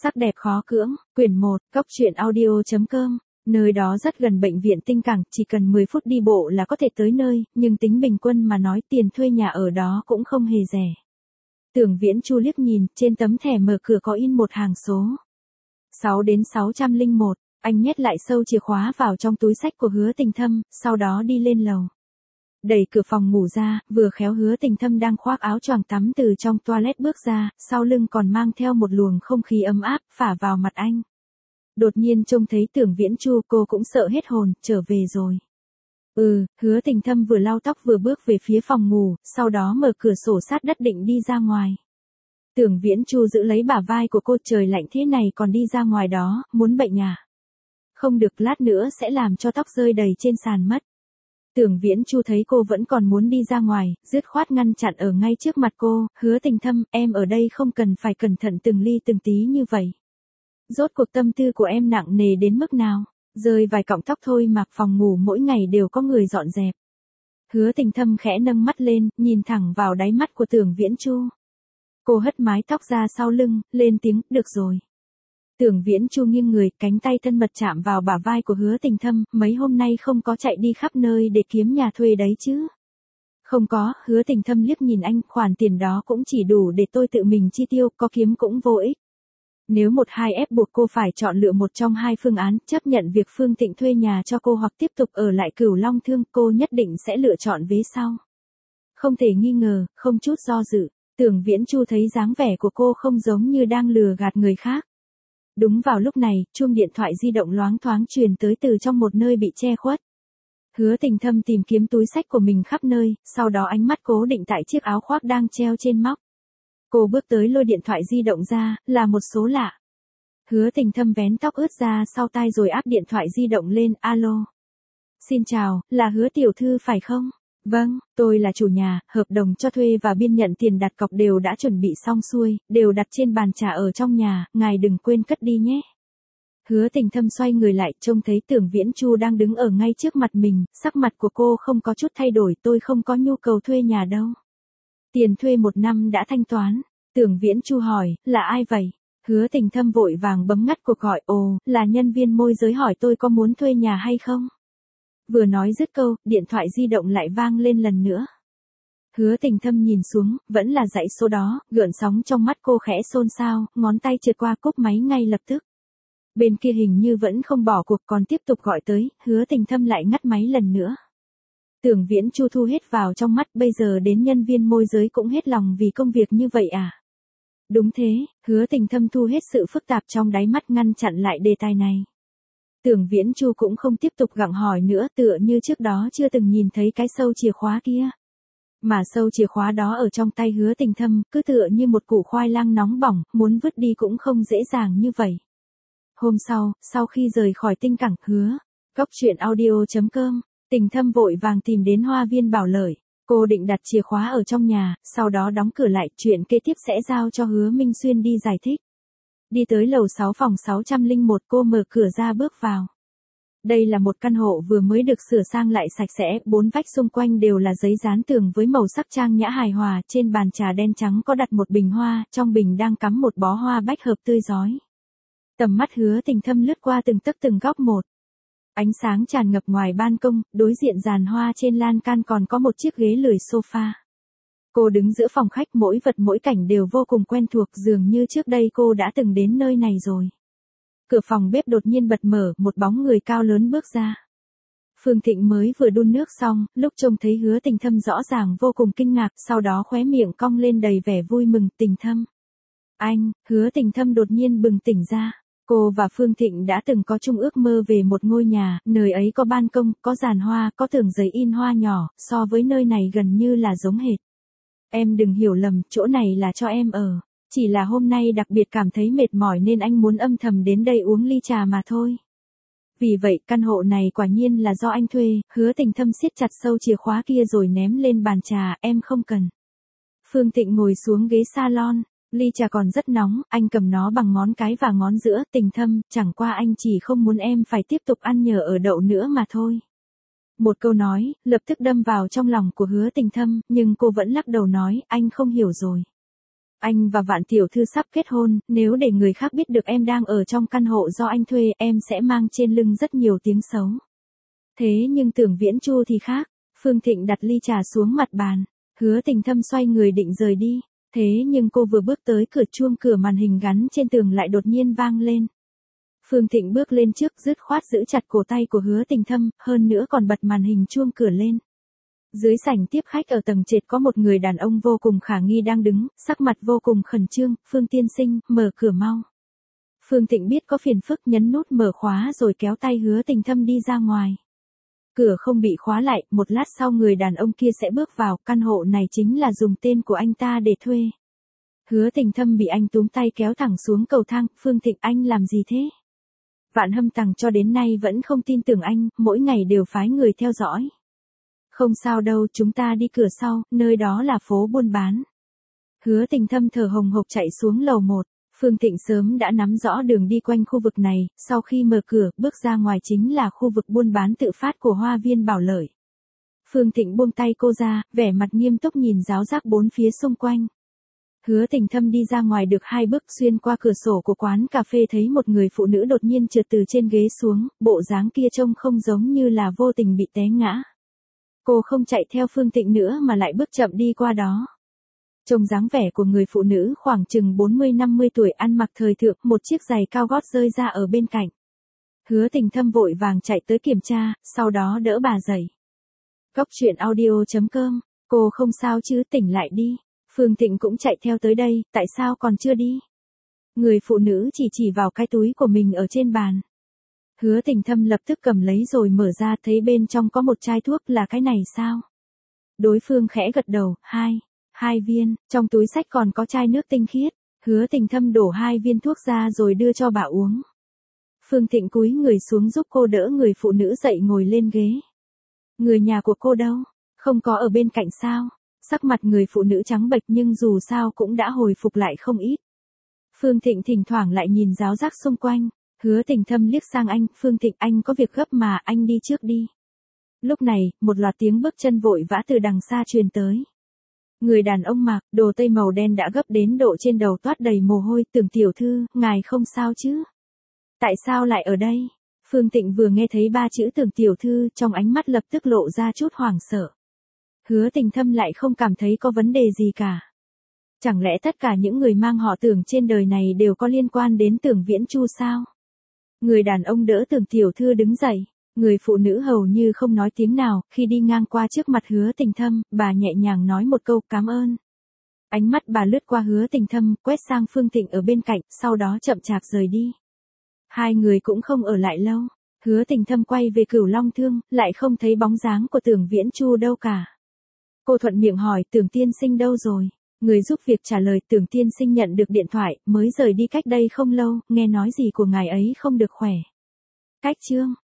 Sắc đẹp khó cưỡng, quyển 1, cốc truyện audio.com. Nơi đó rất gần bệnh viện Tinh Cảng, chỉ cần 10 phút đi bộ là có thể tới nơi, nhưng tính bình quân mà nói tiền thuê nhà ở đó cũng không hề rẻ. Tưởng Viễn Chu liếc nhìn, trên tấm thẻ mở cửa có in một hàng số. 6 đến 601, anh nhét lại sâu chìa khóa vào trong túi xách của Hứa Tình Thâm, sau đó đi lên lầu. Đẩy cửa phòng ngủ ra, vừa khéo Hứa Tình Thâm đang khoác áo choàng tắm từ trong toilet bước ra, sau lưng còn mang theo một luồng không khí ấm áp, phả vào mặt anh. Đột nhiên trông thấy Tưởng Viễn Chu, cô cũng sợ hết hồn, trở về rồi. Hứa Tình Thâm vừa lau tóc vừa bước về phía phòng ngủ, sau đó mở cửa sổ sát đất định đi ra ngoài. Tưởng Viễn Chu giữ lấy bả vai của cô, trời lạnh thế này còn đi ra ngoài đó, muốn bệnh à? Không được, lát nữa sẽ làm cho tóc rơi đầy trên sàn mất. Tưởng Viễn Chu thấy cô vẫn còn muốn đi ra ngoài, dứt khoát ngăn chặn ở ngay trước mặt cô, Hứa Tình Thâm, em ở đây không cần phải cẩn thận từng ly từng tí như vậy. Rốt cuộc tâm tư của em nặng nề đến mức nào, rơi vài cọng tóc thôi mà phòng ngủ mỗi ngày đều có người dọn dẹp. Hứa Tình Thâm khẽ nâng mắt lên, nhìn thẳng vào đáy mắt của Tưởng Viễn Chu. Cô hất mái tóc ra sau lưng, lên tiếng, được rồi. Tưởng Viễn Chu nghiêng người, cánh tay thân mật chạm vào bả vai của Hứa Tình Thâm, mấy hôm nay không có chạy đi khắp nơi để kiếm nhà thuê đấy chứ? Không có, Hứa Tình Thâm liếc nhìn anh, khoản tiền đó cũng chỉ đủ để tôi tự mình chi tiêu, có kiếm cũng vô ích. Nếu một hai ép buộc cô phải chọn lựa một trong hai phương án, chấp nhận việc Phương Tịnh thuê nhà cho cô hoặc tiếp tục ở lại Cửu Long Thương, cô nhất định sẽ lựa chọn vế sau. Không thể nghi ngờ, không chút do dự, Tưởng Viễn Chu thấy dáng vẻ của cô không giống như đang lừa gạt người khác. Đúng vào lúc này, chuông điện thoại di động loáng thoáng truyền tới từ trong một nơi bị che khuất. Hứa Tình Thâm tìm kiếm túi xách của mình khắp nơi, sau đó ánh mắt cố định tại chiếc áo khoác đang treo trên móc. Cô bước tới lôi điện thoại di động ra, là một số lạ. Hứa Tình Thâm vén tóc ướt ra sau tai rồi áp điện thoại di động lên, alo. Xin chào, là Hứa tiểu thư phải không? Vâng, tôi là chủ nhà, hợp đồng cho thuê và biên nhận tiền đặt cọc đều đã chuẩn bị xong xuôi, đều đặt trên bàn trà ở trong nhà, ngài đừng quên cất đi nhé. Hứa Tình Thâm xoay người lại, trông thấy Tưởng Viễn Chu đang đứng ở ngay trước mặt mình, sắc mặt của cô không có chút thay đổi, tôi không có nhu cầu thuê nhà đâu. Tiền thuê 1 năm đã thanh toán. Tưởng Viễn Chu hỏi, là ai vậy? Hứa Tình Thâm vội vàng bấm ngắt cuộc gọi, là nhân viên môi giới hỏi tôi có muốn thuê nhà hay không? Vừa nói dứt câu, điện thoại di động lại vang lên lần nữa. Hứa Tình Thâm nhìn xuống, vẫn là dãy số đó, gợn sóng trong mắt cô khẽ xôn xao, ngón tay trượt qua cúp máy ngay lập tức. Bên kia hình như vẫn không bỏ cuộc còn tiếp tục gọi tới, Hứa Tình Thâm lại ngắt máy lần nữa. Tưởng Viễn Chu thu hết vào trong mắt, bây giờ đến nhân viên môi giới cũng hết lòng vì công việc như vậy à? Đúng thế, Hứa Tình Thâm thu hết sự phức tạp trong đáy mắt ngăn chặn lại đề tài này. Tưởng Viễn Chu cũng không tiếp tục gặng hỏi nữa, tựa như trước đó chưa từng nhìn thấy cái sâu chìa khóa kia. Mà sâu chìa khóa đó ở trong tay Hứa Tình Thâm, cứ tựa như một củ khoai lang nóng bỏng, muốn vứt đi cũng không dễ dàng như vậy. Hôm sau khi rời khỏi Tinh Cảng, cốc truyện audio.com, Tình Thâm vội vàng tìm đến Hoa Viên Bảo Lợi. Cô định đặt chìa khóa ở trong nhà, sau đó đóng cửa lại, chuyện kế tiếp sẽ giao cho Hứa Minh Xuyên đi giải thích. Đi tới lầu 6 phòng 601, cô mở cửa ra bước vào. Đây là một căn hộ vừa mới được sửa sang lại sạch sẽ, 4 vách xung quanh đều là giấy dán tường với màu sắc trang nhã hài hòa, trên bàn trà đen trắng có đặt một bình hoa, trong bình đang cắm một bó hoa bách hợp tươi rói. Tầm mắt Hứa Tình Thâm lướt qua từng tấc từng góc một. Ánh sáng tràn ngập ngoài ban công, đối diện giàn hoa trên lan can còn có một chiếc ghế lười sofa. Cô đứng giữa phòng khách, mỗi vật mỗi cảnh đều vô cùng quen thuộc, dường như trước đây cô đã từng đến nơi này rồi. Cửa phòng bếp đột nhiên bật mở, một bóng người cao lớn bước ra. Phương Thịnh mới vừa đun nước xong, lúc trông thấy Hứa Tình Thâm rõ ràng vô cùng kinh ngạc, sau đó khóe miệng cong lên đầy vẻ vui mừng. Tình Thâm. Anh, Hứa Tình Thâm đột nhiên bừng tỉnh ra. Cô và Phương Thịnh đã từng có chung ước mơ về một ngôi nhà, nơi ấy có ban công, có giàn hoa, có tường giấy in hoa nhỏ, so với nơi này gần như là giống hệt. Em đừng hiểu lầm, chỗ này là cho em ở. Chỉ là hôm nay đặc biệt cảm thấy mệt mỏi nên anh muốn âm thầm đến đây uống ly trà mà thôi. Vì vậy, căn hộ này quả nhiên là do anh thuê. Hứa Tình Thâm siết chặt sâu chìa khóa kia rồi ném lên bàn trà, em không cần. Phương Thịnh ngồi xuống ghế salon. Ly trà còn rất nóng, anh cầm nó bằng ngón cái và ngón giữa. Tình Thâm, chẳng qua anh chỉ không muốn em phải tiếp tục ăn nhờ ở đậu nữa mà thôi. Một câu nói, lập tức đâm vào trong lòng của Hứa Tình Thâm, nhưng cô vẫn lắc đầu nói, anh không hiểu rồi. Anh và Vạn tiểu thư sắp kết hôn, nếu để người khác biết được em đang ở trong căn hộ do anh thuê, em sẽ mang trên lưng rất nhiều tiếng xấu. Thế nhưng Tưởng Viễn Chu thì khác. Phương Thịnh đặt ly trà xuống mặt bàn. Hứa Tình Thâm xoay người định rời đi. Thế nhưng cô vừa bước tới cửa, chuông cửa màn hình gắn trên tường lại đột nhiên vang lên. Phương Thịnh bước lên trước, dứt khoát giữ chặt cổ tay của Hứa Tình Thâm, hơn nữa còn bật màn hình chuông cửa lên. Dưới sảnh tiếp khách ở tầng trệt có một người đàn ông vô cùng khả nghi đang đứng, sắc mặt vô cùng khẩn trương. Phương tiên sinh, mở cửa mau. Phương Thịnh biết có phiền phức, nhấn nút mở khóa rồi kéo tay Hứa Tình Thâm đi ra ngoài. Cửa không bị khóa lại, một lát sau người đàn ông kia sẽ bước vào, căn hộ này chính là dùng tên của anh ta để thuê. Hứa Tình Thâm bị anh túm tay kéo thẳng xuống cầu thang. Phương Thịnh, anh làm gì thế? Vạn Hâm Tằng cho đến nay vẫn không tin tưởng anh, mỗi ngày đều phái người theo dõi. Không sao đâu, chúng ta đi cửa sau, nơi đó là phố buôn bán. Hứa Tình Thâm thở hồng hộc chạy xuống lầu 1. Phương Thịnh sớm đã nắm rõ đường đi quanh khu vực này, sau khi mở cửa, bước ra ngoài chính là khu vực buôn bán tự phát của Hoa Viên Bảo Lợi. Phương Thịnh buông tay cô ra, vẻ mặt nghiêm túc nhìn ráo rác bốn phía xung quanh. Hứa Tình Thâm đi ra ngoài được 2 bước, xuyên qua cửa sổ của quán cà phê thấy một người phụ nữ đột nhiên trượt từ trên ghế xuống, bộ dáng kia trông không giống như là vô tình bị té ngã. Cô không chạy theo Phương Thịnh nữa mà lại bước chậm đi qua đó. Trông dáng vẻ của người phụ nữ khoảng chừng 40-50 tuổi, ăn mặc thời thượng, một chiếc giày cao gót rơi ra ở bên cạnh. Hứa Tình Thâm vội vàng chạy tới kiểm tra, sau đó đỡ bà dậy. Cóc truyện audio.com, cô không sao chứ, tỉnh lại đi. Phương Thịnh cũng chạy theo tới đây, tại sao còn chưa đi? Người phụ nữ chỉ vào cái túi của mình ở trên bàn. Hứa Tình Thâm lập tức cầm lấy rồi mở ra, thấy bên trong có một chai thuốc. Là cái này sao? Đối phương khẽ gật đầu. 2 viên, trong túi xách còn có chai nước tinh khiết. Hứa Tình Thâm đổ 2 viên thuốc ra rồi đưa cho bà uống. Phương Thịnh cúi người xuống giúp cô đỡ người phụ nữ dậy ngồi lên ghế. Người nhà của cô đâu? Không có ở bên cạnh sao? Sắc mặt người phụ nữ trắng bệch nhưng dù sao cũng đã hồi phục lại không ít. Phương Thịnh thỉnh thoảng lại nhìn ráo rác xung quanh. Hứa Tình Thâm liếc sang anh. Phương Thịnh, anh có việc gấp mà, anh đi trước đi. Lúc này, một loạt tiếng bước chân vội vã từ đằng xa truyền tới. Người đàn ông mặc đồ tây màu đen đã gấp đến độ trên đầu toát đầy mồ hôi. Tưởng tiểu thư, ngài không sao chứ? Tại sao lại ở đây? Phương Thịnh vừa nghe thấy 3 chữ Tưởng tiểu thư, trong ánh mắt lập tức lộ ra chút hoảng sợ. Hứa Tình Thâm lại không cảm thấy có vấn đề gì cả. Chẳng lẽ tất cả những người mang họ Tưởng trên đời này đều có liên quan đến Tưởng Viễn Chu sao? Người đàn ông đỡ Tưởng tiểu thư đứng dậy. Người phụ nữ hầu như không nói tiếng nào, khi đi ngang qua trước mặt Hứa Tình Thâm, bà nhẹ nhàng nói một câu cảm ơn. Ánh mắt bà lướt qua Hứa Tình Thâm, quét sang Phương Thịnh ở bên cạnh, sau đó chậm chạp rời đi. Hai người cũng không ở lại lâu. Hứa Tình Thâm quay về Cửu Long Thương, lại không thấy bóng dáng của Tưởng Viễn Chu đâu cả. Cô thuận miệng hỏi Tưởng tiên sinh đâu rồi? Người giúp việc trả lời Tưởng tiên sinh nhận được điện thoại, mới rời đi cách đây không lâu, nghe nói gì của ngài ấy không được khỏe. Cách chương